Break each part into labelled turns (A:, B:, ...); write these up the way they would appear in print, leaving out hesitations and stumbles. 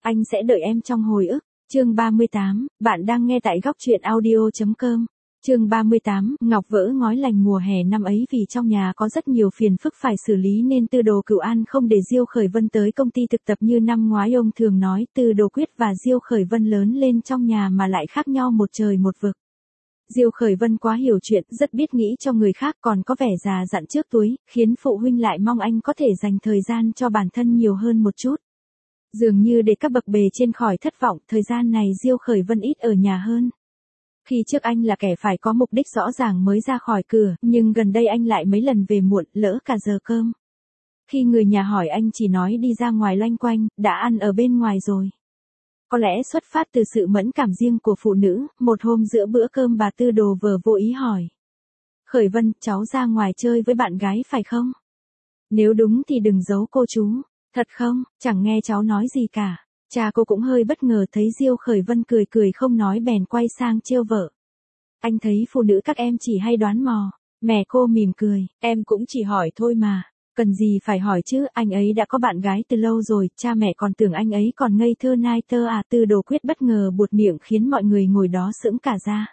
A: Anh sẽ đợi em trong hồi ức. Chương 38, bạn đang nghe tại góc truyện audio.com. Chương 38, Ngọc vỡ ngói lành mùa hè năm ấy vì trong nhà có rất nhiều phiền phức phải xử lý nên Tư Đồ Cửu An không để Diêu Khởi Vân tới công ty thực tập như năm ngoái ông thường nói. Tư Đồ Quyết và Diêu Khởi Vân lớn lên trong nhà mà lại khác nhau một trời một vực. Diêu Khởi Vân quá hiểu chuyện, rất biết nghĩ cho người khác, còn có vẻ già dặn trước túi, khiến phụ huynh lại mong anh có thể dành thời gian cho bản thân nhiều hơn một chút. Dường như để các bậc bề trên khỏi thất vọng, thời gian này Diêu Khởi Vân ít ở nhà hơn. Khi trước anh là kẻ phải có mục đích rõ ràng mới ra khỏi cửa, nhưng gần đây anh lại mấy lần về muộn, lỡ cả giờ cơm. Khi người nhà hỏi anh chỉ nói đi ra ngoài loanh quanh, đã ăn ở bên ngoài rồi. Có lẽ xuất phát từ sự mẫn cảm riêng của phụ nữ, một hôm giữa bữa cơm bà Tư Đồ vờ vô ý hỏi. Khởi Vân, cháu ra ngoài chơi với bạn gái phải không? Nếu đúng thì đừng giấu cô chú. Thật không, chẳng nghe cháu nói gì cả. Cha cô cũng hơi bất ngờ thấy Diêu Khởi Vân cười cười không nói bèn quay sang trêu vợ. Anh thấy phụ nữ các em chỉ hay đoán mò. Mẹ cô mỉm cười, em cũng chỉ hỏi thôi mà. Cần gì phải hỏi chứ, anh ấy đã có bạn gái từ lâu rồi, cha mẹ còn tưởng anh ấy còn ngây thơ nai tơ à. Tư Đồ Quyết bất ngờ buột miệng khiến mọi người ngồi đó sững cả ra.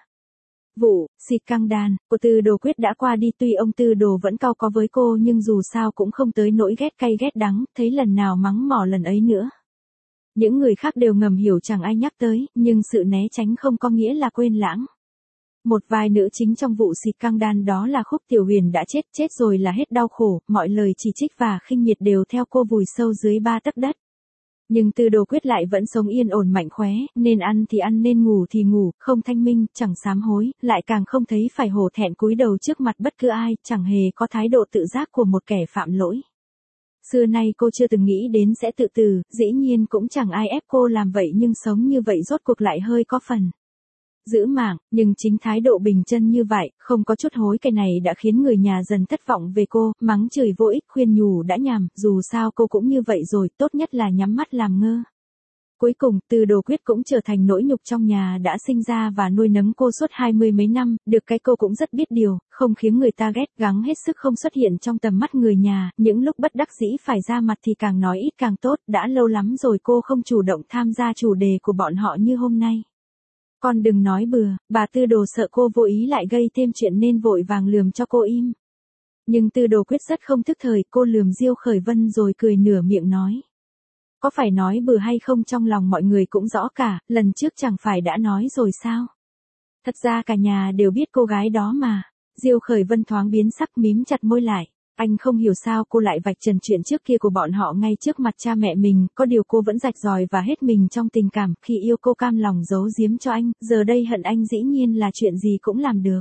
A: Vụ xịt căng đàn của Tư Đồ Quyết đã qua đi, tuy ông Tư Đồ vẫn cau có với cô nhưng dù sao cũng không tới nỗi ghét cay ghét đắng, thấy lần nào mắng mỏ lần ấy nữa. Những người khác đều ngầm hiểu chẳng ai nhắc tới, nhưng sự né tránh không có nghĩa là quên lãng. Một vài nữ chính trong vụ xịt căng đan đó là Khúc Tiểu Huyền đã chết rồi là hết đau khổ, mọi lời chỉ trích và khinh miệt đều theo cô vùi sâu dưới 3 tấc đất. Nhưng Tư Đồ Quyết lại vẫn sống yên ổn mạnh khóe, nên ăn thì ăn nên ngủ thì ngủ, không thanh minh, chẳng sám hối, lại càng không thấy phải hổ thẹn cúi đầu trước mặt bất cứ ai, chẳng hề có thái độ tự giác của một kẻ phạm lỗi. Xưa nay cô chưa từng nghĩ đến sẽ tự tử, dĩ nhiên cũng chẳng ai ép cô làm vậy nhưng sống như vậy rốt cuộc lại hơi có phần giữ mạng, nhưng chính thái độ bình chân như vậy, không có chút hối cải này đã khiến người nhà dần thất vọng về cô, mắng chửi vô ích khuyên nhủ đã nhàm, dù sao cô cũng như vậy rồi, tốt nhất là nhắm mắt làm ngơ. Cuối cùng, Tư Đồ Quyết cũng trở thành nỗi nhục trong nhà đã sinh ra và nuôi nấng cô suốt 20 mấy năm, được cái cô cũng rất biết điều, không khiến người ta ghét, gắng hết sức không xuất hiện trong tầm mắt người nhà, những lúc bất đắc dĩ phải ra mặt thì càng nói ít càng tốt, đã lâu lắm rồi cô không chủ động tham gia chủ đề của bọn họ như hôm nay. Con đừng nói bừa, bà Tư Đồ sợ cô vô ý lại gây thêm chuyện nên vội vàng lườm cho cô im. Nhưng Tư Đồ Quyết rất không thức thời, cô lườm Diêu Khởi Vân rồi cười nửa miệng nói. Có phải nói bừa hay không trong lòng mọi người cũng rõ cả, lần trước chẳng phải đã nói rồi sao? Thật ra cả nhà đều biết cô gái đó mà. Diêu Khởi Vân thoáng biến sắc mím chặt môi lại. Anh không hiểu sao cô lại vạch trần chuyện trước kia của bọn họ ngay trước mặt cha mẹ mình, có điều cô vẫn rạch ròi và hết mình trong tình cảm, khi yêu cô cam lòng giấu giếm cho anh, giờ đây hận anh dĩ nhiên là chuyện gì cũng làm được.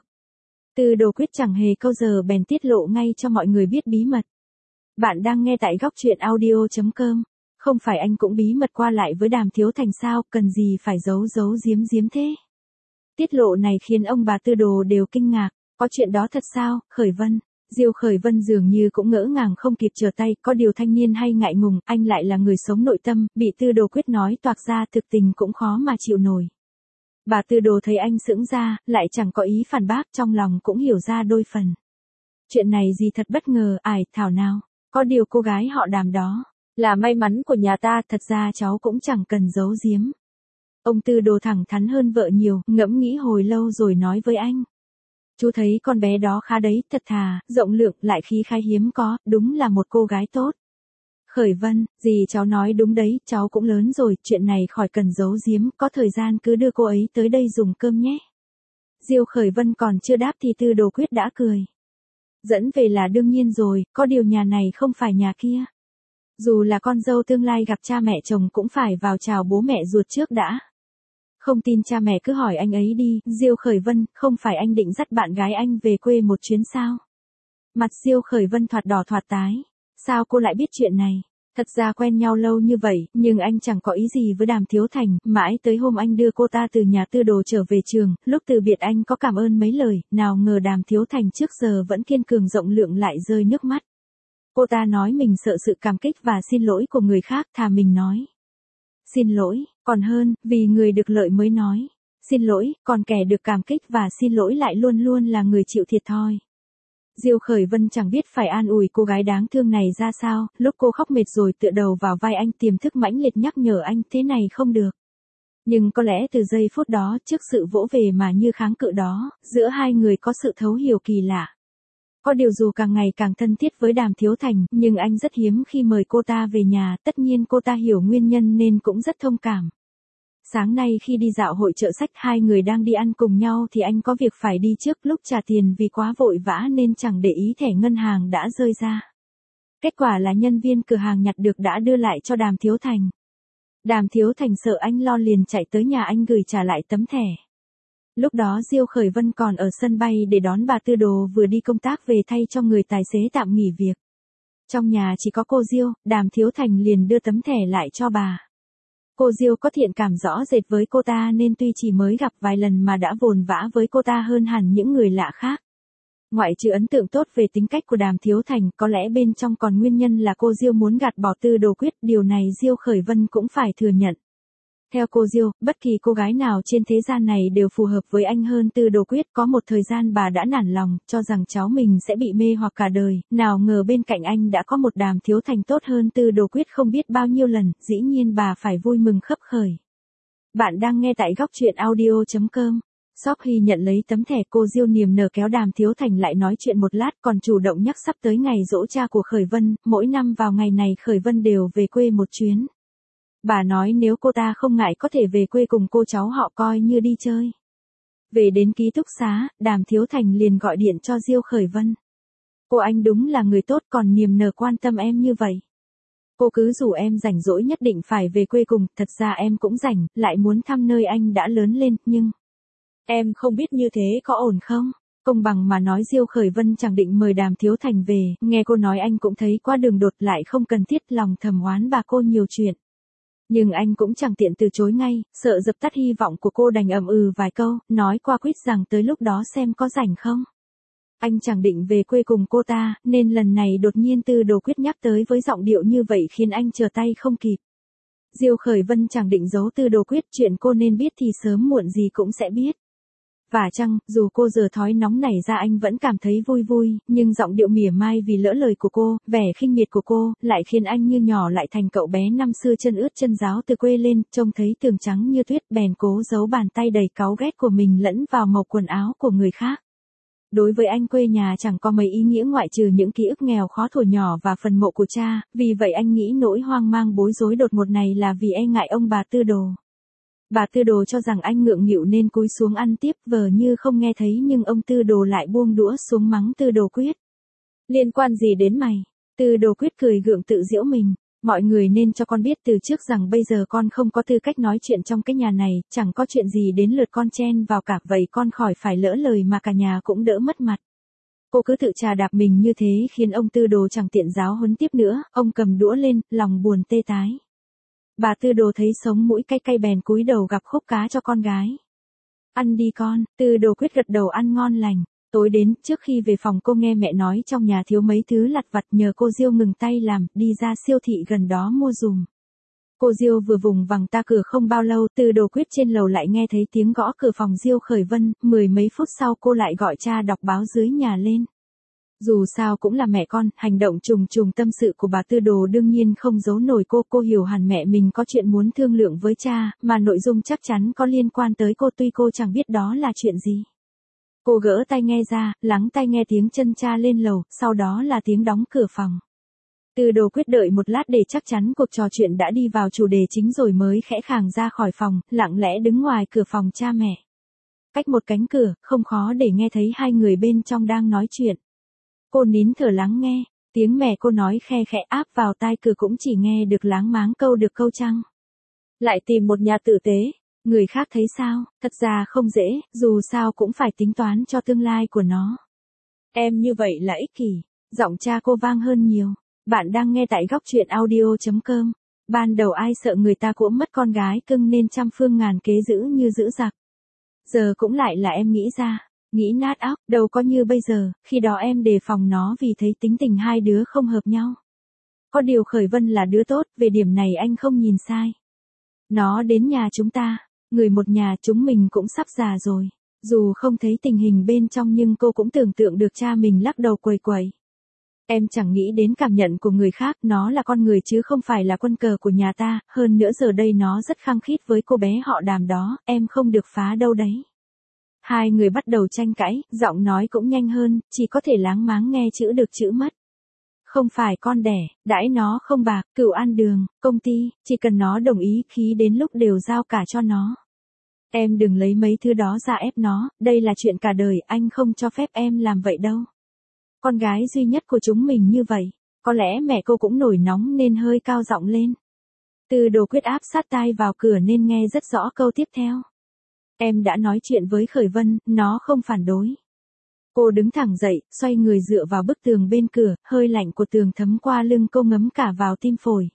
A: Tư Đồ Quyết chẳng hề câu giờ bèn tiết lộ ngay cho mọi người biết bí mật. Bạn đang nghe tại góc truyện audio.com. Không phải anh cũng bí mật qua lại với Đàm Thiếu Thành sao, cần gì phải giấu giếm thế. Tiết lộ này khiến ông bà Tư Đồ đều kinh ngạc, có chuyện đó thật sao, Khởi Vân? Diêu Khởi Vân dường như cũng ngỡ ngàng không kịp trở tay, có điều thanh niên hay ngại ngùng, anh lại là người sống nội tâm, bị Tư Đồ Quyết nói toạc ra thực tình cũng khó mà chịu nổi. Bà Tư Đồ thấy anh sững ra, lại chẳng có ý phản bác, trong lòng cũng hiểu ra đôi phần. Chuyện này gì thật bất ngờ, thảo nào, có điều cô gái họ Đàm đó là may mắn của nhà ta, thật ra cháu cũng chẳng cần giấu giếm. Ông Tư Đồ thẳng thắn hơn vợ nhiều, ngẫm nghĩ hồi lâu rồi nói với anh. Chú thấy con bé đó khá đấy, thật thà, rộng lượng, lại khí khái hiếm có, đúng là một cô gái tốt. Khởi Vân, gì cháu nói đúng đấy, cháu cũng lớn rồi, chuyện này khỏi cần giấu giếm, có thời gian cứ đưa cô ấy tới đây dùng cơm nhé. Diêu Khởi Vân còn chưa đáp thì Tư Đồ Quyết đã cười. Dẫn về là đương nhiên rồi, có điều nhà này không phải nhà kia. Dù là con dâu tương lai gặp cha mẹ chồng cũng phải vào chào bố mẹ ruột trước đã. Không tin cha mẹ cứ hỏi anh ấy đi, Diêu Khởi Vân, không phải anh định dắt bạn gái anh về quê một chuyến sao? Mặt Diêu Khởi Vân thoạt đỏ thoạt tái. Sao cô lại biết chuyện này? Thật ra quen nhau lâu như vậy, nhưng anh chẳng có ý gì với Đàm Thiếu Thành, mãi tới hôm anh đưa cô ta từ nhà Tư Đồ trở về trường, lúc từ biệt anh có cảm ơn mấy lời, nào ngờ Đàm Thiếu Thành trước giờ vẫn kiên cường rộng lượng lại rơi nước mắt. Cô ta nói mình sợ sự cảm kích và xin lỗi của người khác, thà mình nói xin lỗi, còn hơn, vì người được lợi mới nói xin lỗi, còn kẻ được cảm kích và xin lỗi lại luôn luôn là người chịu thiệt thòi. Diêu Khởi Vân chẳng biết phải an ủi cô gái đáng thương này ra sao, lúc cô khóc mệt rồi tựa đầu vào vai anh, tiềm thức mãnh liệt nhắc nhở anh thế này không được. Nhưng có lẽ từ giây phút đó, trước sự vỗ về mà như kháng cự đó, giữa hai người có sự thấu hiểu kỳ lạ. Có điều dù càng ngày càng thân thiết với Đàm Thiếu Thành, nhưng anh rất hiếm khi mời cô ta về nhà, tất nhiên cô ta hiểu nguyên nhân nên cũng rất thông cảm. Sáng nay khi đi dạo hội chợ sách, hai người đang đi ăn cùng nhau thì anh có việc phải đi trước, lúc trả tiền vì quá vội vã nên chẳng để ý thẻ ngân hàng đã rơi ra. Kết quả là nhân viên cửa hàng nhặt được đã đưa lại cho Đàm Thiếu Thành. Đàm Thiếu Thành sợ anh lo liền chạy tới nhà anh gửi trả lại tấm thẻ. Lúc đó Diêu Khởi Vân còn ở sân bay để đón bà Tư Đồ vừa đi công tác về thay cho người tài xế tạm nghỉ việc. Trong nhà chỉ có cô Diêu, Đàm Thiếu Thành liền đưa tấm thẻ lại cho bà. Cô Diêu có thiện cảm rõ rệt với cô ta nên tuy chỉ mới gặp vài lần mà đã vồn vã với cô ta hơn hẳn những người lạ khác. Ngoại trừ ấn tượng tốt về tính cách của Đàm Thiếu Thành, có lẽ bên trong còn nguyên nhân là cô Diêu muốn gạt bỏ Tư Đồ Quyết, điều này Diêu Khởi Vân cũng phải thừa nhận. Theo cô Diêu, bất kỳ cô gái nào trên thế gian này đều phù hợp với anh hơn Tư Đồ Quyết. Có một thời gian bà đã nản lòng, cho rằng cháu mình sẽ bị mê hoặc cả đời, nào ngờ bên cạnh anh đã có một Đàm Thiếu Thành tốt hơn Tư Đồ Quyết không biết bao nhiêu lần, dĩ nhiên bà phải vui mừng khấp khởi. Bạn đang nghe tại góc truyện audio.com. Sau khi nhận lấy tấm thẻ, cô Diêu niềm nở kéo Đàm Thiếu Thành lại nói chuyện một lát, còn chủ động nhắc sắp tới ngày giỗ cha của Khởi Vân, mỗi năm vào ngày này Khởi Vân đều về quê một chuyến. Bà nói nếu cô ta không ngại có thể về quê cùng cô cháu họ coi như đi chơi. Về đến ký túc xá, Đàm Thiếu Thành liền gọi điện cho Diêu Khởi Vân. Cô anh đúng là người tốt, còn niềm nở quan tâm em như vậy. Cô cứ rủ em rảnh rỗi nhất định phải về quê cùng, thật ra em cũng rảnh, lại muốn thăm nơi anh đã lớn lên, nhưng... Em không biết như thế có ổn không? Công bằng mà nói Diêu Khởi Vân chẳng định mời Đàm Thiếu Thành về, nghe cô nói anh cũng thấy quá đường đột, lại không cần thiết, lòng thầm oán bà cô nhiều chuyện. Nhưng anh cũng chẳng tiện từ chối ngay, sợ dập tắt hy vọng của cô đành ậm ừ vài câu, nói qua quýt rằng tới lúc đó xem có rảnh không. Anh chẳng định về quê cùng cô ta, nên lần này đột nhiên Tư Đồ Quyết nhắc tới với giọng điệu như vậy khiến anh trở tay không kịp. Diêu Khởi Vân chẳng định giấu Tư Đồ Quyết, chuyện cô nên biết thì sớm muộn gì cũng sẽ biết. Và chăng, dù cô giờ thói nóng nảy ra anh vẫn cảm thấy vui vui, nhưng giọng điệu mỉa mai vì lỡ lời của cô, vẻ khinh miệt của cô, lại khiến anh như nhỏ lại thành cậu bé năm xưa chân ướt chân ráo từ quê lên, trông thấy tường trắng như tuyết, bèn cố giấu bàn tay đầy cáu ghét của mình lẫn vào màu quần áo của người khác. Đối với anh, quê nhà chẳng có mấy ý nghĩa ngoại trừ những ký ức nghèo khó thuở nhỏ và phần mộ của cha, vì vậy anh nghĩ nỗi hoang mang bối rối đột ngột này là vì e ngại ông bà Tư Đồ. Bà Tư Đồ cho rằng anh ngượng nghịu nên cúi xuống ăn tiếp, vờ như không nghe thấy, nhưng ông Tư Đồ lại buông đũa xuống mắng Tư Đồ Quyết. Liên quan gì đến mày? Tư Đồ Quyết cười gượng tự giễu mình. Mọi người nên cho con biết từ trước rằng bây giờ con không có tư cách nói chuyện trong cái nhà này, chẳng có chuyện gì đến lượt con chen vào cả, vậy con khỏi phải lỡ lời mà cả nhà cũng đỡ mất mặt. Cô cứ tự trà đạp mình như thế khiến ông Tư Đồ chẳng tiện giáo huấn tiếp nữa, ông cầm đũa lên, lòng buồn tê tái. Bà Tư Đồ thấy sống mũi cay cay bèn cúi đầu gắp khúc cá cho con gái. Ăn đi con, Tư Đồ Quyết gật đầu ăn ngon lành. Tối đến, trước khi về phòng cô nghe mẹ nói trong nhà thiếu mấy thứ lặt vặt, nhờ cô Diêu ngừng tay làm, đi ra siêu thị gần đó mua dùm. Cô Diêu vừa vùng vằng ta cửa không bao lâu, Tư Đồ Quyết trên lầu lại nghe thấy tiếng gõ cửa phòng Diêu Khởi Vân, mười mấy phút sau cô lại gọi cha đọc báo dưới nhà lên. Dù sao cũng là mẹ con, hành động trùng trùng tâm sự của bà Tư Đồ đương nhiên không giấu nổi cô hiểu hẳn mẹ mình có chuyện muốn thương lượng với cha, mà nội dung chắc chắn có liên quan tới cô, tuy cô chẳng biết đó là chuyện gì. Cô gỡ tai nghe ra, lắng tai nghe tiếng chân cha lên lầu, sau đó là tiếng đóng cửa phòng. Tư Đồ Quyết đợi một lát để chắc chắn cuộc trò chuyện đã đi vào chủ đề chính rồi mới khẽ khàng ra khỏi phòng, lặng lẽ đứng ngoài cửa phòng cha mẹ. Cách một cánh cửa, không khó để nghe thấy hai người bên trong đang nói chuyện. Cô nín thở lắng nghe, tiếng mẹ cô nói khe khẽ áp vào tai cửa cũng chỉ nghe được láng máng câu được câu chăng. Lại tìm một nhà tử tế, người khác thấy sao, thật ra không dễ, dù sao cũng phải tính toán cho tương lai của nó. Em như vậy là ích kỷ, giọng cha cô vang hơn nhiều. Bạn đang nghe tại góc truyện audio.com. Ban đầu ai sợ người ta cũng mất con gái cưng nên trăm phương ngàn kế giữ như giữ giặc. Giờ cũng lại là em nghĩ ra. Nghĩ nát óc, đâu có như bây giờ, khi đó em đề phòng nó vì thấy tính tình hai đứa không hợp nhau. Có điều Khởi Vân là đứa tốt, về điểm này anh không nhìn sai. Nó đến nhà chúng ta, người một nhà, chúng mình cũng sắp già rồi. Dù không thấy tình hình bên trong nhưng cô cũng tưởng tượng được cha mình lắc đầu quầy quầy. Em chẳng nghĩ đến cảm nhận của người khác, nó là con người chứ không phải là quân cờ của nhà ta, hơn nữa giờ đây nó rất khăng khít với cô bé họ Đàm đó, em không được phá đâu đấy. Hai người bắt đầu tranh cãi, giọng nói cũng nhanh hơn, chỉ có thể láng máng nghe chữ được chữ mất. Không phải con đẻ, đãi nó không bạc, cựu ăn đường, công ty, chỉ cần nó đồng ý khí đến lúc đều giao cả cho nó. Em đừng lấy mấy thứ đó ra ép nó, đây là chuyện cả đời, anh không cho phép em làm vậy đâu. Con gái duy nhất của chúng mình như vậy, có lẽ mẹ cô cũng nổi nóng nên hơi cao giọng lên. Từ Đồ quyết áp sát tai vào cửa nên nghe rất rõ câu tiếp theo. Em đã nói chuyện với Khởi Vân, nó không phản đối. Cô đứng thẳng dậy, xoay người dựa vào bức tường bên cửa, hơi lạnh của tường thấm qua lưng cô ngấm cả vào tim phổi.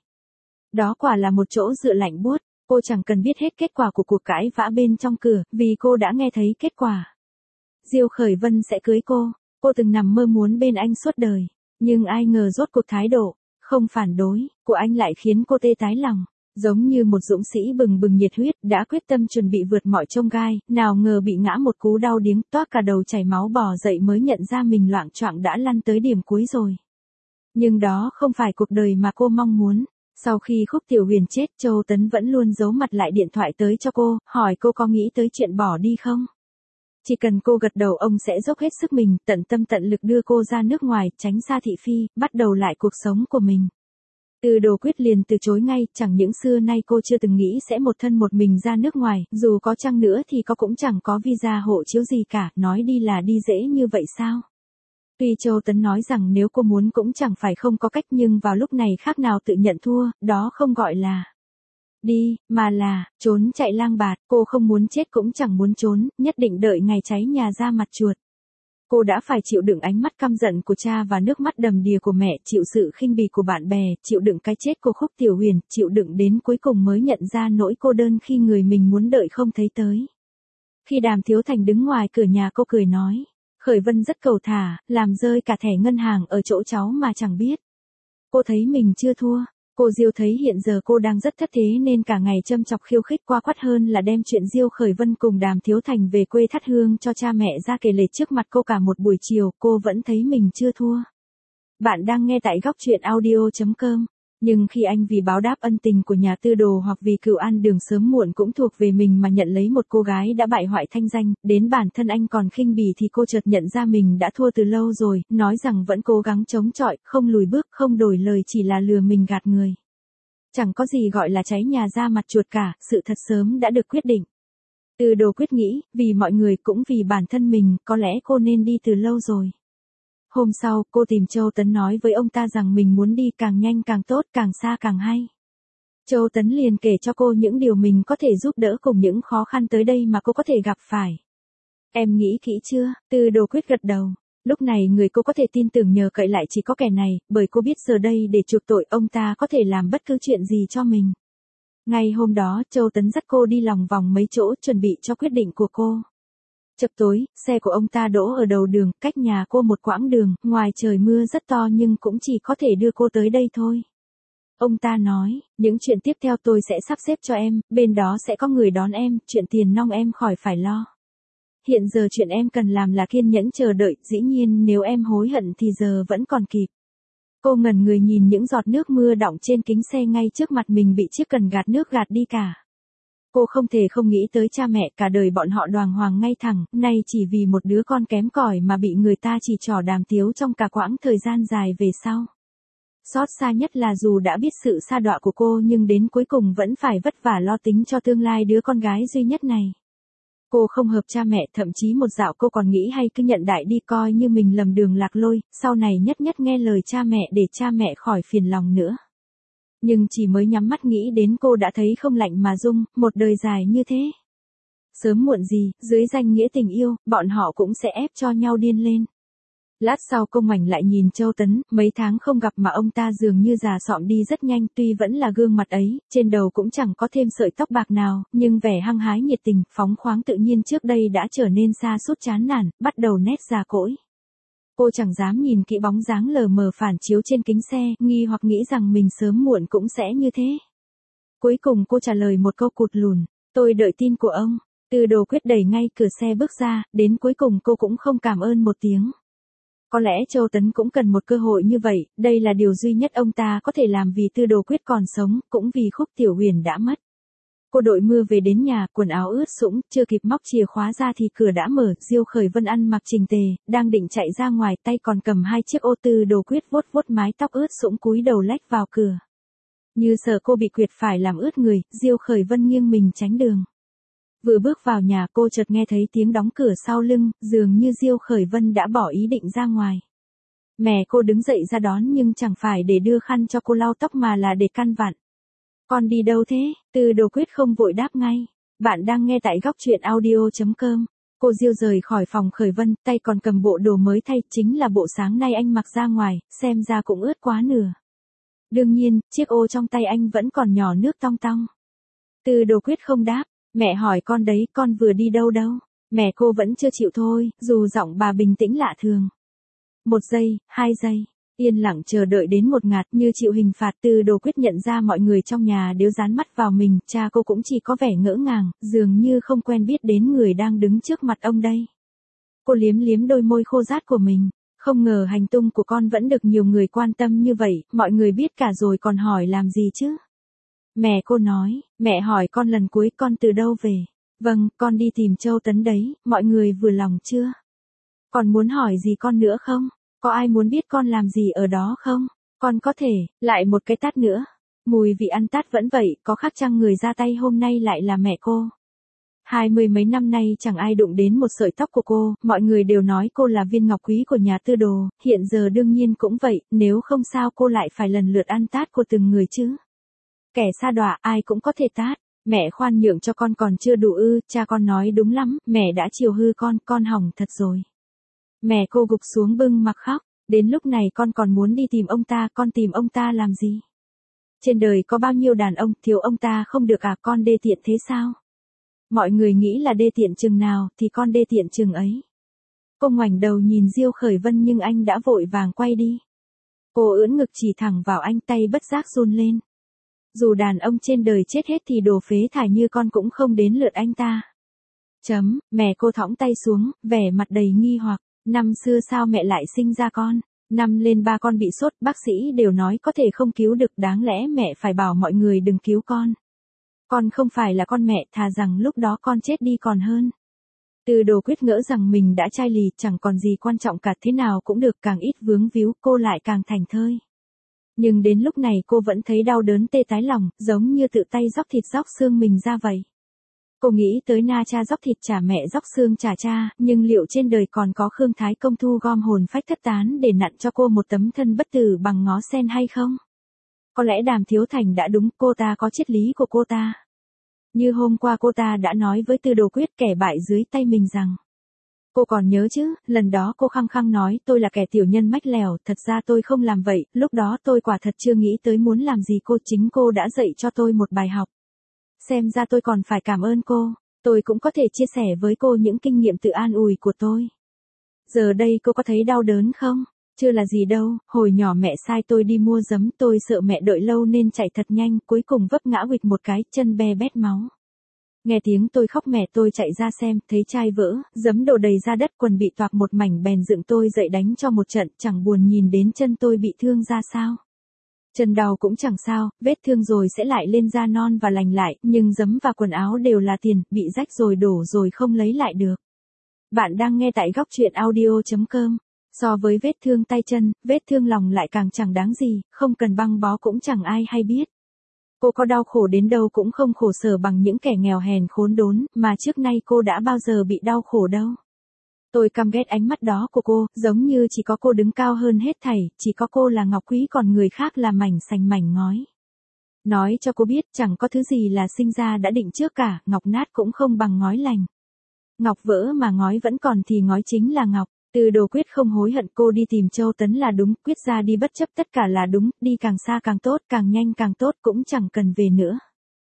A: Đó quả là một chỗ dựa lạnh buốt, cô chẳng cần biết hết kết quả của cuộc cãi vã bên trong cửa, vì cô đã nghe thấy kết quả. Diêu Khởi Vân sẽ cưới cô từng nằm mơ muốn bên anh suốt đời, nhưng ai ngờ rốt cuộc thái độ, không phản đối, của anh lại khiến cô tê tái lòng. Giống như một dũng sĩ bừng bừng nhiệt huyết, đã quyết tâm chuẩn bị vượt mọi chông gai, nào ngờ bị ngã một cú đau điếng, toác cả đầu chảy máu, bò dậy mới nhận ra mình loạng choạng đã lăn tới điểm cuối rồi. Nhưng đó không phải cuộc đời mà cô mong muốn. Sau khi Khúc Tiểu Huyền chết, Châu Tấn vẫn luôn giấu mặt lại điện thoại tới cho cô, hỏi cô có nghĩ tới chuyện bỏ đi không? Chỉ cần cô gật đầu ông sẽ dốc hết sức mình, tận tâm tận lực đưa cô ra nước ngoài, tránh xa thị phi, bắt đầu lại cuộc sống của mình. Từ Đồ quyết liền từ chối ngay, chẳng những xưa nay cô chưa từng nghĩ sẽ một thân một mình ra nước ngoài, dù có chăng nữa thì cũng chẳng có visa hộ chiếu gì cả, nói đi là đi dễ như vậy sao? Tuy Châu Tấn nói rằng nếu cô muốn cũng chẳng phải không có cách, nhưng vào lúc này khác nào tự nhận thua, đó không gọi là đi, mà là trốn chạy lang bạt. Cô không muốn chết cũng chẳng muốn trốn, nhất định đợi ngày cháy nhà ra mặt chuột. Cô đã phải chịu đựng ánh mắt căm giận của cha và nước mắt đầm đìa của mẹ, chịu sự khinh bỉ của bạn bè, chịu đựng cái chết của Khúc Tiểu Huyền, chịu đựng đến cuối cùng mới nhận ra nỗi cô đơn khi người mình muốn đợi không thấy tới. Khi Đàm Thiếu Thành đứng ngoài cửa nhà cô cười nói, Khởi Vân rất cầu thả, làm rơi cả thẻ ngân hàng ở chỗ cháu mà chẳng biết. Cô thấy mình chưa thua. Cô Diêu thấy hiện giờ cô đang rất thất thế nên cả ngày châm chọc khiêu khích qua quát hơn là đem chuyện Diêu Khởi Vân cùng Đàm Thiếu Thành về quê thắp hương cho cha mẹ ra kể lể trước mặt cô cả một buổi chiều, cô vẫn thấy mình chưa thua. Bạn đang nghe tại góc truyện audio.com. Nhưng khi anh vì báo đáp ân tình của nhà Tư Đồ hoặc vì cựu ăn đường sớm muộn cũng thuộc về mình mà nhận lấy một cô gái đã bại hoại thanh danh, đến bản thân anh còn khinh bỉ thì cô chợt nhận ra mình đã thua từ lâu rồi, nói rằng vẫn cố gắng chống chọi, không lùi bước, không đổi lời, chỉ là lừa mình gạt người. Chẳng có gì gọi là cháy nhà ra mặt chuột cả, sự thật sớm đã được quyết định. Từ Đồ quyết nghĩ, vì mọi người cũng vì bản thân mình, có lẽ cô nên đi từ lâu rồi. Hôm sau, cô tìm Châu Tấn nói với ông ta rằng mình muốn đi càng nhanh càng tốt, càng xa càng hay. Châu Tấn liền kể cho cô những điều mình có thể giúp đỡ cùng những khó khăn tới đây mà cô có thể gặp phải. Em nghĩ kỹ chưa? Từ Đồ quyết gật đầu. Lúc này người cô có thể tin tưởng nhờ cậy lại chỉ có kẻ này, bởi cô biết giờ đây để chuộc tội ông ta có thể làm bất cứ chuyện gì cho mình. Ngày hôm đó, Châu Tấn dắt cô đi lòng vòng mấy chỗ chuẩn bị cho quyết định của cô. Chập tối, xe của ông ta đỗ ở đầu đường, cách nhà cô một quãng đường, ngoài trời mưa rất to nhưng cũng chỉ có thể đưa cô tới đây thôi. Ông ta nói, những chuyện tiếp theo tôi sẽ sắp xếp cho em, bên đó sẽ có người đón em, chuyện tiền nong em khỏi phải lo. Hiện giờ chuyện em cần làm là kiên nhẫn chờ đợi, dĩ nhiên nếu em hối hận thì giờ vẫn còn kịp. Cô ngẩn người nhìn những giọt nước mưa đọng trên kính xe ngay trước mặt mình bị chiếc cần gạt nước gạt đi cả. Cô không thể không nghĩ tới cha mẹ, cả đời bọn họ đoàng hoàng ngay thẳng, nay chỉ vì một đứa con kém cỏi mà bị người ta chỉ trỏ đàm tiếu trong cả quãng thời gian dài về sau. Xót xa nhất là dù đã biết sự sa đọa của cô nhưng đến cuối cùng vẫn phải vất vả lo tính cho tương lai đứa con gái duy nhất này. Cô không hợp cha mẹ, thậm chí một dạo cô còn nghĩ hay cứ nhận đại đi coi như mình lầm đường lạc lối, sau này nhất nghe lời cha mẹ để cha mẹ khỏi phiền lòng nữa. Nhưng chỉ mới nhắm mắt nghĩ đến cô đã thấy không lạnh mà rung, một đời dài như thế. Sớm muộn gì, dưới danh nghĩa tình yêu, bọn họ cũng sẽ ép cho nhau điên lên. Lát sau cô ngoảnh lại nhìn Châu Tấn, mấy tháng không gặp mà ông ta dường như già sọm đi rất nhanh, tuy vẫn là gương mặt ấy, trên đầu cũng chẳng có thêm sợi tóc bạc nào, nhưng vẻ hăng hái nhiệt tình, phóng khoáng tự nhiên trước đây đã trở nên sa sút chán nản, bắt đầu nét già cỗi. Cô chẳng dám nhìn kỹ bóng dáng lờ mờ phản chiếu trên kính xe, nghi hoặc nghĩ rằng mình sớm muộn cũng sẽ như thế. Cuối cùng cô trả lời một câu cụt lùn, tôi đợi tin của ông. Tư Đồ Quyết đẩy ngay cửa xe bước ra, đến cuối cùng cô cũng không cảm ơn một tiếng. Có lẽ Châu Tấn cũng cần một cơ hội như vậy, đây là điều duy nhất ông ta có thể làm vì Tư Đồ Quyết còn sống, cũng vì Khúc Tiểu Huyền đã mất. Cô đội mưa về đến nhà, quần áo ướt sũng, chưa kịp móc chìa khóa ra thì cửa đã mở, Diêu Khởi Vân ăn mặc chỉnh tề, đang định chạy ra ngoài, tay còn cầm 2 chiếc ô. Tư Đồ Quyết vuốt vuốt mái tóc ướt sũng cúi đầu lách vào cửa. Như sợ cô bị quyệt phải làm ướt người, Diêu Khởi Vân nghiêng mình tránh đường. Vừa bước vào nhà cô chợt nghe thấy tiếng đóng cửa sau lưng, dường như Diêu Khởi Vân đã bỏ ý định ra ngoài. Mẹ cô đứng dậy ra đón nhưng chẳng phải để đưa khăn cho cô lau tóc mà là để căn vặn. Con đi đâu thế? Tư Đồ Quyết không vội đáp ngay. Bạn đang nghe tại góc truyện audio.com. Cô Diêu rời khỏi phòng Khởi Vân, tay còn cầm bộ đồ mới thay, chính là bộ sáng nay anh mặc ra ngoài, xem ra cũng ướt quá nửa. Đương nhiên, chiếc ô trong tay anh vẫn còn nhỏ nước tong tong. Tư Đồ Quyết không đáp. Mẹ hỏi con đấy, con vừa đi đâu đâu? Mẹ cô vẫn chưa chịu thôi, dù giọng bà bình tĩnh lạ thường. 1 giây, 2 giây, yên lặng chờ đợi đến một ngạt như chịu hình phạt. Tư Đồ Quyết nhận ra mọi người trong nhà đều dán mắt vào mình, cha cô cũng chỉ có vẻ ngỡ ngàng, dường như không quen biết đến người đang đứng trước mặt ông đây. Cô liếm liếm đôi môi khô rát của mình, không ngờ hành tung của con vẫn được nhiều người quan tâm như vậy, mọi người biết cả rồi còn hỏi làm gì chứ? Mẹ cô nói, mẹ hỏi con lần cuối con từ đâu về? Vâng, con đi tìm Châu Tấn đấy, mọi người vừa lòng chưa? Còn muốn hỏi gì con nữa không? Có ai muốn biết con làm gì ở đó không? Con có thể, lại một cái tát nữa. Mùi vị ăn tát vẫn vậy, có khác chăng người ra tay hôm nay lại là mẹ cô? 20 mấy năm nay chẳng ai đụng đến một sợi tóc của cô, mọi người đều nói cô là viên ngọc quý của nhà Tư Đồ, hiện giờ đương nhiên cũng vậy, nếu không sao cô lại phải lần lượt ăn tát của từng người chứ? Kẻ sa đọa ai cũng có thể tát, mẹ khoan nhượng cho con còn chưa đủ ư? Cha con nói đúng lắm, mẹ đã chiều hư con hỏng thật rồi. Mẹ cô gục xuống bưng mặt khóc, đến lúc này con còn muốn đi tìm ông ta, con tìm ông ta làm gì? Trên đời có bao nhiêu đàn ông, thiếu ông ta không được à? Con đê tiện thế sao? Mọi người nghĩ là đê tiện chừng nào thì con đê tiện chừng ấy. Cô ngoảnh đầu nhìn Diêu Khởi Vân nhưng anh đã vội vàng quay đi. Cô ưỡn ngực chỉ thẳng vào anh, tay bất giác run lên. Dù đàn ông trên đời chết hết thì đồ phế thải như con cũng không đến lượt anh ta. Mẹ cô thõng tay xuống, vẻ mặt đầy nghi hoặc, năm xưa sao mẹ lại sinh ra con? Năm lên 3 con bị sốt, bác sĩ đều nói có thể không cứu được, đáng lẽ mẹ phải bảo mọi người đừng cứu con. Con không phải là con mẹ, thà rằng lúc đó con chết đi còn hơn. Tư Đồ Quyết ngỡ rằng mình đã chai lì, chẳng còn gì quan trọng cả, thế nào cũng được, càng ít vướng víu, cô lại càng thảnh thơi. Nhưng đến lúc này cô vẫn thấy đau đớn tê tái lòng, giống như tự tay róc thịt róc xương mình ra vậy. Cô nghĩ tới na cha róc thịt trả mẹ róc xương trả cha, nhưng liệu trên đời còn có Khương Thái Công thu gom hồn phách thất tán để nặn cho cô một tấm thân bất tử bằng ngó sen hay không? Có lẽ Đàm Thiếu Thành đã đúng, cô ta có triết lý của cô ta. Như hôm qua cô ta đã nói với Tư Đồ Quyết, kẻ bại dưới tay mình rằng. Cô còn nhớ chứ, lần đó cô khăng khăng nói tôi là kẻ tiểu nhân mách lèo, thật ra tôi không làm vậy, lúc đó tôi quả thật chưa nghĩ tới muốn làm gì cô, chính cô đã dạy cho tôi một bài học. Xem ra tôi còn phải cảm ơn cô, tôi cũng có thể chia sẻ với cô những kinh nghiệm tự an ủi của tôi. Giờ đây cô có thấy đau đớn không? Chưa là gì đâu, hồi nhỏ mẹ sai tôi đi mua giấm, tôi sợ mẹ đợi lâu nên chạy thật nhanh, cuối cùng vấp ngã huỵch một cái, chân be bét máu. Nghe tiếng tôi khóc mẹ tôi chạy ra xem, thấy chai vỡ, giấm đổ đầy ra đất, quần bị toạc một mảnh, bèn dựng tôi dậy đánh cho một trận, chẳng buồn nhìn đến chân tôi bị thương ra sao. Chân đau cũng chẳng sao, vết thương rồi sẽ lại lên da non và lành lại, nhưng giấm và quần áo đều là tiền, bị rách rồi đổ rồi không lấy lại được. Bạn đang nghe tại góc truyện audio.com. So với vết thương tay chân, vết thương lòng lại càng chẳng đáng gì, không cần băng bó cũng chẳng ai hay biết. Cô có đau khổ đến đâu cũng không khổ sở bằng những kẻ nghèo hèn khốn đốn, mà trước nay cô đã bao giờ bị đau khổ đâu. Tôi căm ghét ánh mắt đó của cô, giống như chỉ có cô đứng cao hơn hết thảy, chỉ có cô là ngọc quý còn người khác là mảnh sành mảnh ngói. Nói cho cô biết chẳng có thứ gì là sinh ra đã định trước cả, ngọc nát cũng không bằng ngói lành. Ngọc vỡ mà ngói vẫn còn thì ngói chính là ngọc. Tư Đồ Quyết không hối hận, cô đi tìm Châu Tấn là đúng, quyết ra đi bất chấp tất cả là đúng, đi càng xa càng tốt, càng nhanh càng tốt, cũng chẳng cần về nữa.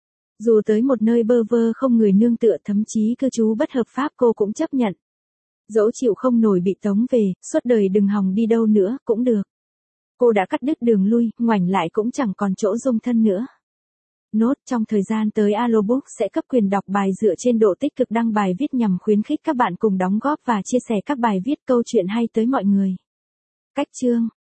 A: Dù tới một nơi bơ vơ không người nương tựa, thậm chí cư trú bất hợp pháp cô cũng chấp nhận. Dẫu chịu không nổi bị tống về, suốt đời đừng hòng đi đâu nữa, cũng được. Cô đã cắt đứt đường lui, ngoảnh lại cũng chẳng còn chỗ dung thân nữa. Nốt, trong thời gian tới Alobook sẽ cấp quyền đọc bài dựa trên độ tích cực đăng bài viết nhằm khuyến khích các bạn cùng đóng góp và chia sẻ các bài viết câu chuyện hay tới mọi người. Cách chương